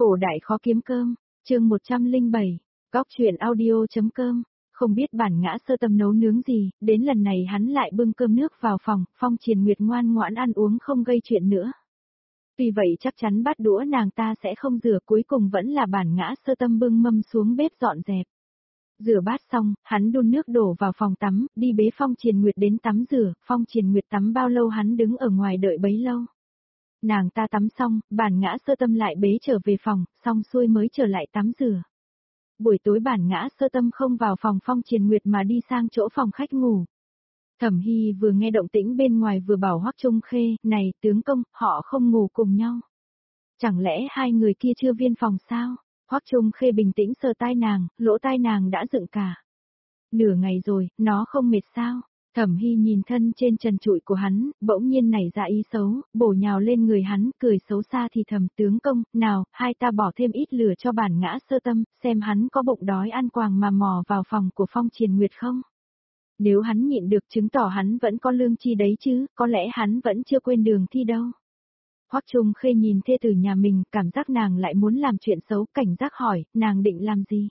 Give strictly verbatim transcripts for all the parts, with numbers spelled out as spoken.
Cổ đại khó kiếm cơm, chương một trăm lẻ bảy, góc truyện audio.com, không biết bản ngã sơ tâm nấu nướng gì, đến lần này hắn lại bưng cơm nước vào phòng, Phong Triền Nguyệt ngoan ngoãn ăn uống không gây chuyện nữa. Tuy vậy chắc chắn bát đũa nàng ta sẽ không rửa, cuối cùng vẫn là bản ngã sơ tâm bưng mâm xuống bếp dọn dẹp. Rửa bát xong, hắn đun nước đổ vào phòng tắm, đi bế Phong Triền Nguyệt đến tắm rửa, Phong Triền Nguyệt tắm bao lâu hắn đứng ở ngoài đợi bấy lâu. Nàng ta tắm xong, bản ngã sơ tâm lại bế trở về phòng, xong xuôi mới trở lại tắm rửa. Buổi tối bản ngã sơ tâm không vào phòng Phong Triền Nguyệt mà đi sang chỗ phòng khách ngủ. Thẩm Hy vừa nghe động tĩnh bên ngoài vừa bảo Hoắc Trung Khê, này tướng công, họ không ngủ cùng nhau. Chẳng lẽ hai người kia chưa viên phòng sao? Hoắc Trung Khê bình tĩnh sờ tai nàng, lỗ tai nàng đã dựng cả. Nửa ngày rồi, nó không mệt sao? Thẩm Hy nhìn thân trên trần trụi của hắn, bỗng nhiên nảy ra ý xấu, bổ nhào lên người hắn, cười xấu xa thì thầm tướng công, nào, hai ta bỏ thêm ít lửa cho bản ngã sơ tâm, xem hắn có bụng đói ăn quàng mà mò vào phòng của Phong Triền Nguyệt không? Nếu hắn nhịn được chứng tỏ hắn vẫn có lương chi đấy chứ, có lẽ hắn vẫn chưa quên đường thi đâu. Hoắc Trung Khê nhìn thê tử nhà mình, cảm giác nàng lại muốn làm chuyện xấu, cảnh giác hỏi, nàng định làm gì?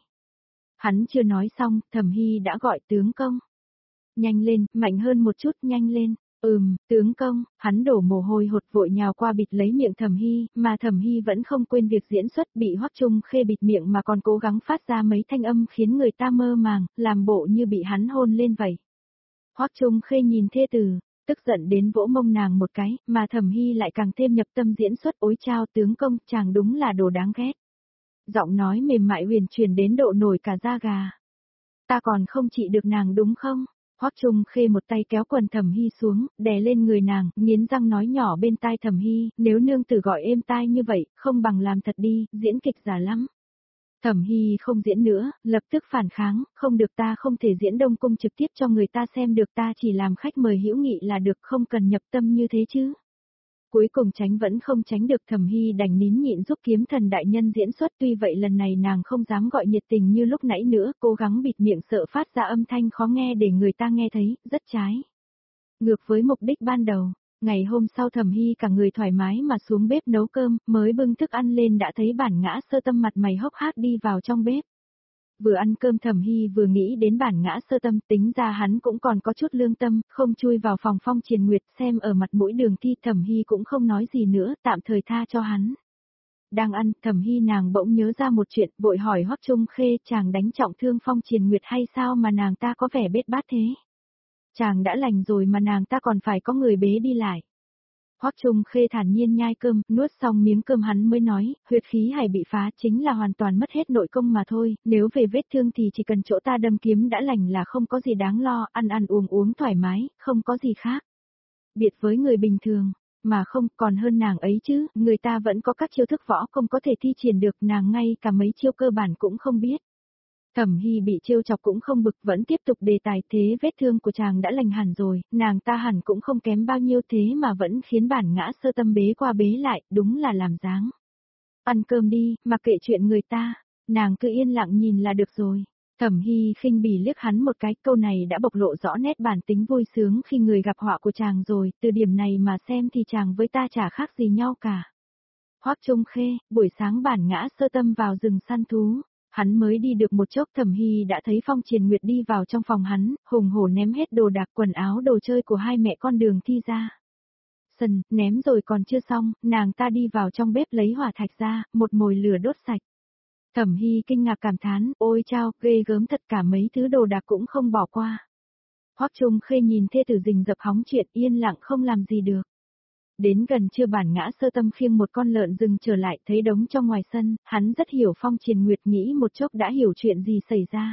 Hắn chưa nói xong, Thẩm Hy đã gọi tướng công. Nhanh lên, mạnh hơn một chút, nhanh lên. Ừm, tướng công, hắn đổ mồ hôi hột vội nhào qua bịt lấy miệng Thẩm Hy, mà Thẩm Hy vẫn không quên việc diễn xuất, bị Hoắc Trung Khê bịt miệng mà còn cố gắng phát ra mấy thanh âm khiến người ta mơ màng, làm bộ như bị hắn hôn lên vậy. Hoắc Trung Khê nhìn thê tử, tức giận đến vỗ mông nàng một cái, mà Thẩm Hy lại càng thêm nhập tâm diễn xuất, ối chao tướng công, chàng đúng là đồ đáng ghét. Giọng nói mềm mại huyền truyền đến độ nổi cả da gà. Ta còn không trị được nàng đúng không? Hoắc Trung Khê một tay kéo quần Thẩm Hy xuống, đè lên người nàng, nghiến răng nói nhỏ bên tai Thẩm Hy, nếu nương tử gọi êm tai như vậy, không bằng làm thật đi, diễn kịch giả lắm. Thẩm Hy không diễn nữa, lập tức phản kháng, không được, ta không thể diễn Đông Cung trực tiếp cho người ta xem được, ta chỉ làm khách mời hữu nghị là được, không cần nhập tâm như thế chứ. Cuối cùng tránh vẫn không tránh được, Thẩm Hy đành nín nhịn giúp kiếm thần đại nhân diễn xuất, tuy vậy lần này nàng không dám gọi nhiệt tình như lúc nãy nữa, cố gắng bịt miệng sợ phát ra âm thanh khó nghe để người ta nghe thấy, rất trái. Ngược với mục đích ban đầu, ngày hôm sau Thẩm Hy cả người thoải mái mà xuống bếp nấu cơm, mới bưng thức ăn lên đã thấy bản ngã sơ tâm mặt mày hốc hác đi vào trong bếp. Vừa ăn cơm Thẩm Hy vừa nghĩ đến bản ngã sơ tâm, tính ra hắn cũng còn có chút lương tâm, không chui vào phòng Phong Triền Nguyệt, xem ở mặt mũi Đường Thi, Thẩm Hy cũng không nói gì nữa, tạm thời tha cho hắn. Đang ăn, Thẩm Hy nàng bỗng nhớ ra một chuyện, vội hỏi Hoắc Trung Khê, chàng đánh trọng thương Phong Triền Nguyệt hay sao mà nàng ta có vẻ bết bát thế? Chàng đã lành rồi mà nàng ta còn phải có người bế đi lại. Hoắc Trung Khê thản nhiên nhai cơm, nuốt xong miếng cơm hắn mới nói, huyệt khí hải bị phá chính là hoàn toàn mất hết nội công mà thôi, nếu về vết thương thì chỉ cần chỗ ta đâm kiếm đã lành là không có gì đáng lo, ăn ăn uống uống thoải mái, không có gì khác. Biệt với người bình thường, mà không còn hơn nàng ấy chứ, người ta vẫn có các chiêu thức võ công có thể thi triển được, nàng ngay cả mấy chiêu cơ bản cũng không biết. Thẩm Hy bị trêu chọc cũng không bực, vẫn tiếp tục đề tài, thế vết thương của chàng đã lành hẳn rồi, nàng ta hẳn cũng không kém bao nhiêu thế mà vẫn khiến bản ngã sơ tâm bế qua bế lại, đúng là làm dáng. Ăn cơm đi, mặc kệ chuyện người ta, nàng cứ yên lặng nhìn là được rồi. Thẩm Hy khinh bỉ liếc hắn một cái, câu này đã bộc lộ rõ nét bản tính vui sướng khi người gặp họa của chàng rồi, từ điểm này mà xem thì chàng với ta chả khác gì nhau cả. Hoắc Trung Khê, buổi sáng bản ngã sơ tâm vào rừng săn thú. Hắn mới đi được một chốc Thẩm Hy đã thấy Phong Triền Nguyệt đi vào trong phòng hắn, hùng hổ ném hết đồ đạc quần áo đồ chơi của hai mẹ con Đường Thi ra. Sần, ném rồi còn chưa xong, nàng ta đi vào trong bếp lấy hỏa thạch ra, một mồi lửa đốt sạch. Thẩm Hy kinh ngạc cảm thán, ôi chao, ghê gớm thật, cả mấy thứ đồ đạc cũng không bỏ qua. Hoắc Trung Khê nhìn thê tử rình rập hóng chuyện, yên lặng không làm gì được. Đến gần trưa bản ngã sơ tâm khiêng một con lợn rừng trở lại, thấy đống trong ngoài sân, hắn rất hiểu Phong Triền Nguyệt, nghĩ một chốc đã hiểu chuyện gì xảy ra.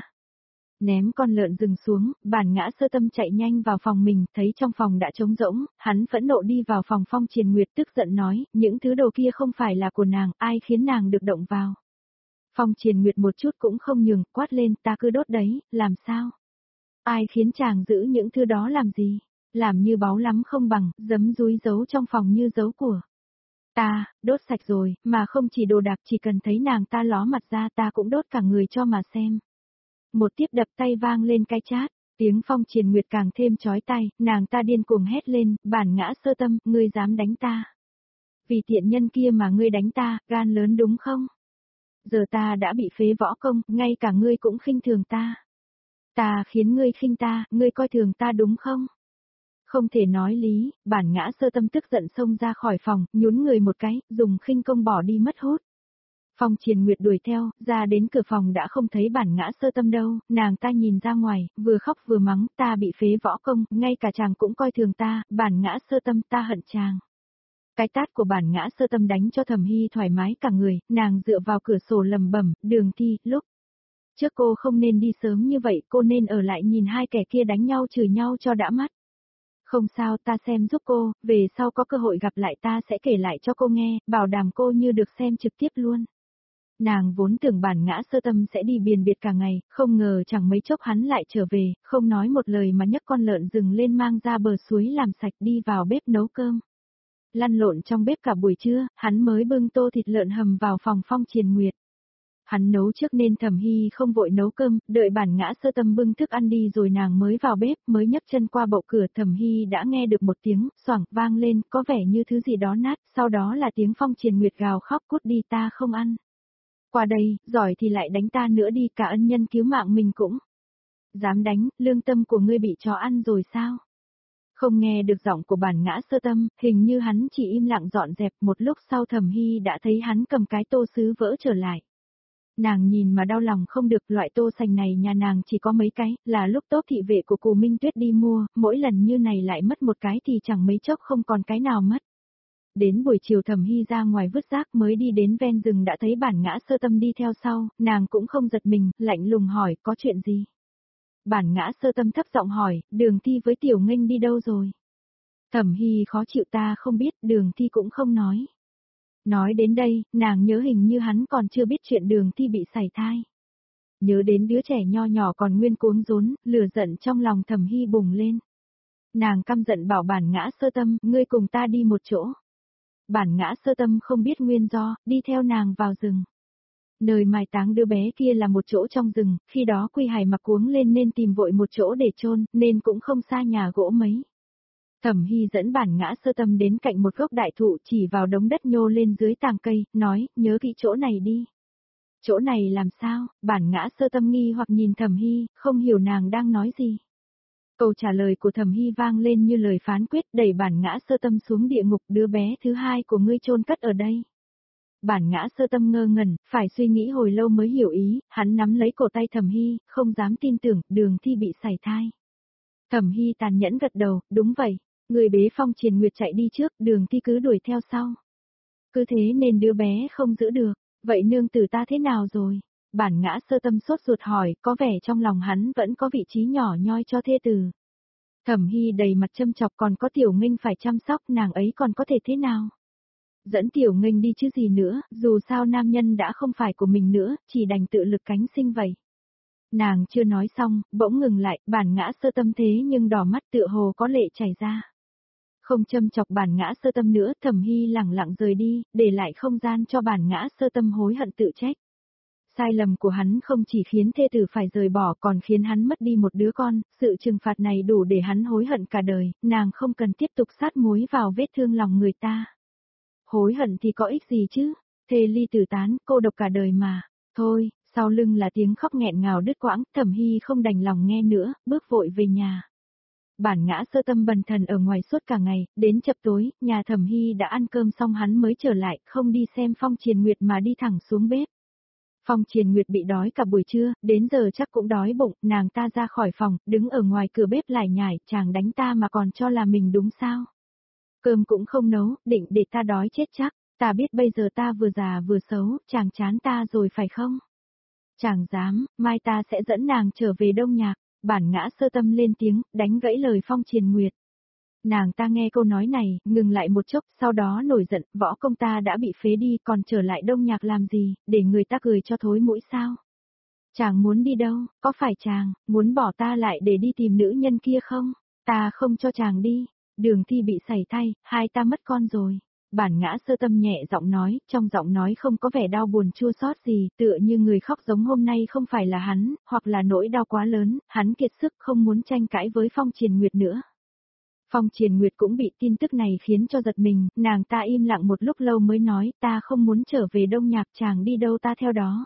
Ném con lợn rừng xuống, bản ngã sơ tâm chạy nhanh vào phòng mình, thấy trong phòng đã trống rỗng, hắn phẫn nộ đi vào phòng Phong Triền Nguyệt tức giận nói, những thứ đồ kia không phải là của nàng, ai khiến nàng được động vào. Phong Triền Nguyệt một chút cũng không nhường, quát lên, ta cứ đốt đấy, làm sao? Ai khiến chàng giữ những thứ đó làm gì? Làm như báu lắm không bằng, giấm dúi giấu trong phòng như giấu của. Ta, đốt sạch rồi, mà không chỉ đồ đạc, chỉ cần thấy nàng ta ló mặt ra ta cũng đốt cả người cho mà xem. Một tiếp đập tay vang lên cái chát, tiếng Phong Triền Nguyệt càng thêm chói tai, nàng ta điên cuồng hét lên, bản ngã sơ tâm, ngươi dám đánh ta. Vì tiện nhân kia mà ngươi đánh ta, gan lớn đúng không? Giờ ta đã bị phế võ công, ngay cả ngươi cũng khinh thường ta. Ta khiến ngươi khinh ta, ngươi coi thường ta đúng không? Không thể nói lý, Bản Ngã Sơ Tâm tức giận xông ra khỏi phòng, nhún người một cái, dùng khinh công bỏ đi mất hút. Phong Triền Nguyệt đuổi theo, ra đến cửa phòng đã không thấy Bản Ngã Sơ Tâm đâu, nàng ta nhìn ra ngoài, vừa khóc vừa mắng, ta bị phế võ công, ngay cả chàng cũng coi thường ta, Bản Ngã Sơ Tâm ta hận chàng. Cái tát của Bản Ngã Sơ Tâm đánh cho Thẩm Hy thoải mái cả người, nàng dựa vào cửa sổ lầm bẩm, Đường Thi, lúc trước cô không nên đi sớm như vậy, cô nên ở lại nhìn hai kẻ kia đánh nhau chửi nhau cho đã mắt. Không sao, ta xem giúp cô, về sau có cơ hội gặp lại ta sẽ kể lại cho cô nghe, bảo đảm cô như được xem trực tiếp luôn. Nàng vốn tưởng Bản Ngã Sơ Tâm sẽ đi biền biệt cả ngày, không ngờ chẳng mấy chốc hắn lại trở về, không nói một lời mà nhấc con lợn rừng lên mang ra bờ suối làm sạch đi vào bếp nấu cơm. Lăn lộn trong bếp cả buổi trưa, hắn mới bưng tô thịt lợn hầm vào phòng Phong Triền Nguyệt. Hắn nấu trước nên Thẩm Hy không vội nấu cơm, đợi Bản Ngã Sơ Tâm bưng thức ăn đi rồi nàng mới vào bếp, mới nhấc chân qua bậu cửa Thẩm Hy đã nghe được một tiếng, xoảng vang lên, có vẻ như thứ gì đó nát, sau đó là tiếng Phong Triền Nguyệt gào khóc cút đi ta không ăn. Qua đây, giỏi thì lại đánh ta nữa đi, cả ân nhân cứu mạng mình cũng. Dám đánh, lương tâm của ngươi bị chó ăn rồi sao? Không nghe được giọng của Bản Ngã Sơ Tâm, hình như hắn chỉ im lặng dọn dẹp, một lúc sau Thẩm Hy đã thấy hắn cầm cái tô sứ vỡ trở lại. Nàng nhìn mà đau lòng không được, loại tô sành này nhà nàng chỉ có mấy cái, là lúc tốt thị vệ của Cù Minh Tuyết đi mua, mỗi lần như này lại mất một cái thì chẳng mấy chốc không còn cái nào mất. Đến buổi chiều Thẩm Hy ra ngoài vứt rác mới đi đến ven rừng đã thấy Bản Ngã Sơ Tâm đi theo sau, nàng cũng không giật mình, lạnh lùng hỏi, có chuyện gì? Bản Ngã Sơ Tâm thấp giọng hỏi, Đường Thi với Tiểu Nghênh đi đâu rồi? Thẩm Hy khó chịu, ta không biết, Đường Thi cũng không nói. Nói đến đây, nàng nhớ hình như hắn còn chưa biết chuyện Đường Thi bị sảy thai. Nhớ đến đứa trẻ nho nhỏ còn nguyên cuống rốn, lửa giận trong lòng Thẩm Hy bùng lên. Nàng căm giận bảo Bản Ngã Sơ Tâm, ngươi cùng ta đi một chỗ. Bản Ngã Sơ Tâm không biết nguyên do, đi theo nàng vào rừng. Nơi mai táng đứa bé kia là một chỗ trong rừng, khi đó Quy Hải mặc cuống lên nên tìm vội một chỗ để chôn, nên cũng không xa nhà gỗ mấy. Thẩm Hy dẫn Bản Ngã Sơ Tâm đến cạnh một gốc đại thụ chỉ vào đống đất nhô lên dưới tàng cây, nói, nhớ kỹ chỗ này đi. Chỗ này làm sao? Bản Ngã Sơ Tâm nghi hoặc nhìn Thẩm Hy, không hiểu nàng đang nói gì. Câu trả lời của Thẩm Hy vang lên như lời phán quyết, đẩy Bản Ngã Sơ Tâm xuống địa ngục, đứa bé thứ hai của ngươi chôn cất ở đây. Bản Ngã Sơ Tâm ngơ ngẩn, phải suy nghĩ hồi lâu mới hiểu ý, hắn nắm lấy cổ tay Thẩm Hy, không dám tin tưởng, Đường Thi bị sảy thai. Thẩm Hy tàn nhẫn gật đầu, đúng vậy, người bế Phong Triền Nguyệt chạy đi trước, Đường Thi cứ đuổi theo sau. Cứ thế nên đứa bé không giữ được, vậy nương tử ta thế nào rồi? Bản Ngã Sơ Tâm sốt ruột hỏi, có vẻ trong lòng hắn vẫn có vị trí nhỏ nhoi cho thê tử. Thẩm Hy đầy mặt châm chọc, còn có Tiểu Nghênh phải chăm sóc, nàng ấy còn có thể thế nào? Dẫn Tiểu Nghênh đi chứ gì nữa, dù sao nam nhân đã không phải của mình nữa, chỉ đành tự lực cánh sinh vậy. Nàng chưa nói xong, bỗng ngừng lại, Bản Ngã Sơ Tâm thế nhưng đỏ mắt tựa hồ có lệ chảy ra. Không châm chọc Bản Ngã Sơ Tâm nữa, Thẩm Hy lẳng lặng rời đi, để lại không gian cho Bản Ngã Sơ Tâm hối hận tự trách. Sai lầm của hắn không chỉ khiến thê tử phải rời bỏ còn khiến hắn mất đi một đứa con, sự trừng phạt này đủ để hắn hối hận cả đời, nàng không cần tiếp tục sát muối vào vết thương lòng người ta. Hối hận thì có ích gì chứ, thê ly tử tán, cô độc cả đời mà, thôi, sau lưng là tiếng khóc nghẹn ngào đứt quãng, Thẩm Hy không đành lòng nghe nữa, bước vội về nhà. Bản Ngã Sơ Tâm bần thần ở ngoài suốt cả ngày, đến chập tối, nhà Thẩm Hy đã ăn cơm xong hắn mới trở lại, không đi xem Phong Triền Nguyệt mà đi thẳng xuống bếp. Phong Triền Nguyệt bị đói cả buổi trưa, đến giờ chắc cũng đói bụng, nàng ta ra khỏi phòng, đứng ở ngoài cửa bếp lải nhải, chàng đánh ta mà còn cho là mình đúng sao? Cơm cũng không nấu, định để ta đói chết chắc, ta biết bây giờ ta vừa già vừa xấu, chàng chán ta rồi phải không? Chàng dám, mai ta sẽ dẫn nàng trở về Đông Nhạc. Bản Ngã Sơ Tâm lên tiếng, đánh gãy lời Phong Triền Nguyệt. Nàng ta nghe câu nói này, ngừng lại một chốc, sau đó nổi giận, võ công ta đã bị phế đi, còn trở lại Đông Nhạc làm gì, để người ta cười cho thối mũi sao? Chàng muốn đi đâu, có phải chàng, muốn bỏ ta lại để đi tìm nữ nhân kia không? Ta không cho chàng đi, Đường Thi bị sảy thai, hai ta mất con rồi. Bản Ngã Sơ Tâm nhẹ giọng nói, trong giọng nói không có vẻ đau buồn chua xót gì, tựa như người khóc giống hôm nay không phải là hắn, hoặc là nỗi đau quá lớn, hắn kiệt sức không muốn tranh cãi với Phong Triền Nguyệt nữa. Phong Triền Nguyệt cũng bị tin tức này khiến cho giật mình, nàng ta im lặng một lúc lâu mới nói ta không muốn trở về Đông Nhạc, chàng đi đâu ta theo đó.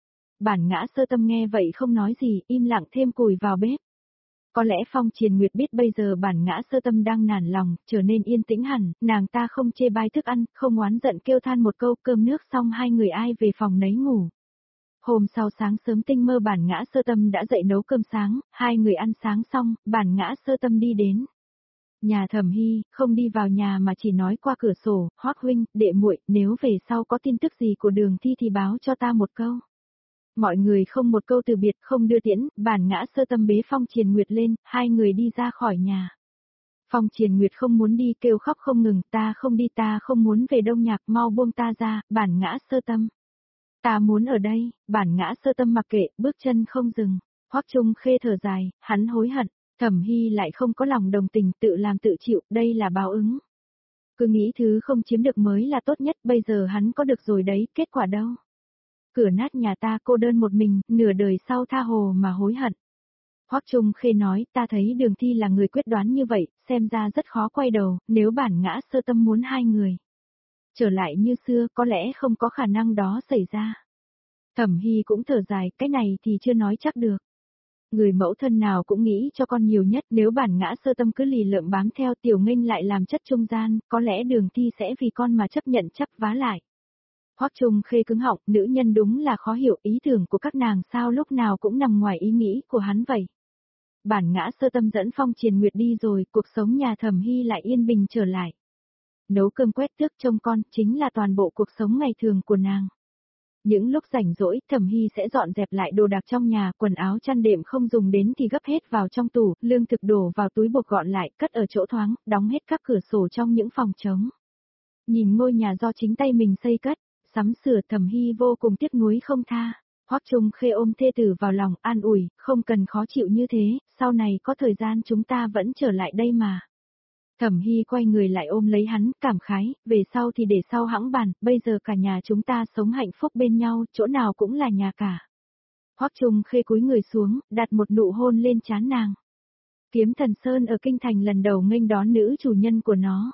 Bản Ngã Sơ Tâm nghe vậy không nói gì, im lặng thêm củi vào bếp. Có lẽ Phong Triền Nguyệt biết bây giờ Bản Ngã Sơ Tâm đang nản lòng, trở nên yên tĩnh hẳn, nàng ta không chê bai thức ăn, không oán giận kêu than một câu, cơm nước xong hai người ai về phòng nấy ngủ. Hôm sau sáng sớm tinh mơ Bản Ngã Sơ Tâm đã dậy nấu cơm sáng, hai người ăn sáng xong, Bản Ngã Sơ Tâm đi đến nhà Thẩm Hy, không đi vào nhà mà chỉ nói qua cửa sổ, Hoắc huynh, đệ muội, nếu về sau có tin tức gì của Đường Thi thì báo cho ta một câu. Mọi người không một câu từ biệt, không đưa tiễn, Bản Ngã Sơ Tâm bế Phong Triền Nguyệt lên, hai người đi ra khỏi nhà. Phong Triền Nguyệt không muốn đi, kêu khóc không ngừng, ta không đi, ta không muốn về Đông Nhạc, mau buông ta ra, Bản Ngã Sơ Tâm. Ta muốn ở đây, Bản Ngã Sơ Tâm mặc kệ, bước chân không dừng. Hoắc Trung Khê thở dài, hắn hối hận, Thẩm Hy lại không có lòng đồng tình, tự làm tự chịu, đây là báo ứng. Cứ nghĩ thứ không chiếm được mới là tốt nhất, bây giờ hắn có được rồi đấy, kết quả đâu. Cửa nát nhà ta cô đơn một mình, nửa đời sau tha hồ mà hối hận. Hoắc Trung Khê nói, ta thấy Đường Thi là người quyết đoán như vậy, xem ra rất khó quay đầu, nếu Bản Ngã Sơ Tâm muốn hai người trở lại như xưa, có lẽ không có khả năng đó xảy ra. Thẩm Hy cũng thở dài, cái này thì chưa nói chắc được. Người mẫu thân nào cũng nghĩ cho con nhiều nhất, nếu Bản Ngã Sơ Tâm cứ lì lợm bám theo Tiểu Nghênh lại làm chất trung gian, có lẽ Đường Thi sẽ vì con mà chấp nhận chấp vá lại. Hoắc Trung Khê cứng họng, nữ nhân đúng là khó hiểu, ý tưởng của các nàng sao lúc nào cũng nằm ngoài ý nghĩ của hắn vậy. Bản Ngã Sơ Tâm dẫn Phong Triền Nguyệt đi rồi, cuộc sống nhà Thẩm Hy lại yên bình trở lại. Nấu cơm quét tước trông con, chính là toàn bộ cuộc sống ngày thường của nàng. Những lúc rảnh rỗi, Thẩm Hy sẽ dọn dẹp lại đồ đạc trong nhà, quần áo chăn đệm không dùng đến thì gấp hết vào trong tủ, lương thực đổ vào túi bột gọn lại, cất ở chỗ thoáng, đóng hết các cửa sổ trong những phòng trống. Nhìn ngôi nhà do chính tay mình xây cất, sắm sửa, Thẩm Hy vô cùng tiếc nuối không tha. Hoắc Trung Khê ôm thê tử vào lòng, an ủi, không cần khó chịu như thế, sau này có thời gian chúng ta vẫn trở lại đây mà. Thẩm Hy quay người lại ôm lấy hắn, cảm khái, về sau thì để sau hẵng bàn, bây giờ cả nhà chúng ta sống hạnh phúc bên nhau, chỗ nào cũng là nhà cả. Hoắc Trung Khê cúi người xuống, đặt một nụ hôn lên trán nàng. Kiếm Thần Sơn ở kinh thành lần đầu nghênh đón nữ chủ nhân của nó.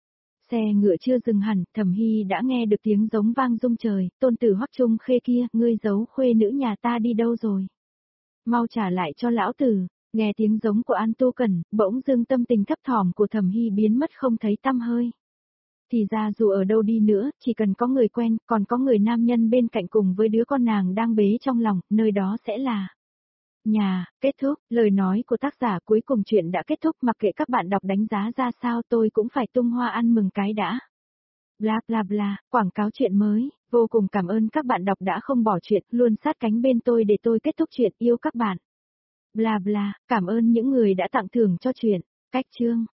Xe ngựa chưa dừng hẳn, Thẩm Hy đã nghe được tiếng giống vang rung trời, tôn tử Hoắc Trung Khê kia, ngươi giấu khuê nữ nhà ta đi đâu rồi? Mau trả lại cho lão tử. Nghe tiếng giống của An Tu Cẩn, bỗng dưng tâm tình thấp thỏm của Thẩm Hy biến mất không thấy tăm hơi. Thì ra dù ở đâu đi nữa, chỉ cần có người quen, còn có người nam nhân bên cạnh cùng với đứa con nàng đang bế trong lòng, nơi đó sẽ là nhà. Kết thúc, lời nói của tác giả cuối cùng chuyện đã kết thúc, mặc kệ các bạn đọc đánh giá ra sao tôi cũng phải tung hoa ăn mừng cái đã. Bla bla bla, quảng cáo chuyện mới, vô cùng cảm ơn các bạn đọc đã không bỏ chuyện, luôn sát cánh bên tôi để tôi kết thúc chuyện, yêu các bạn. Bla bla, cảm ơn những người đã tặng thưởng cho chuyện. Cách chương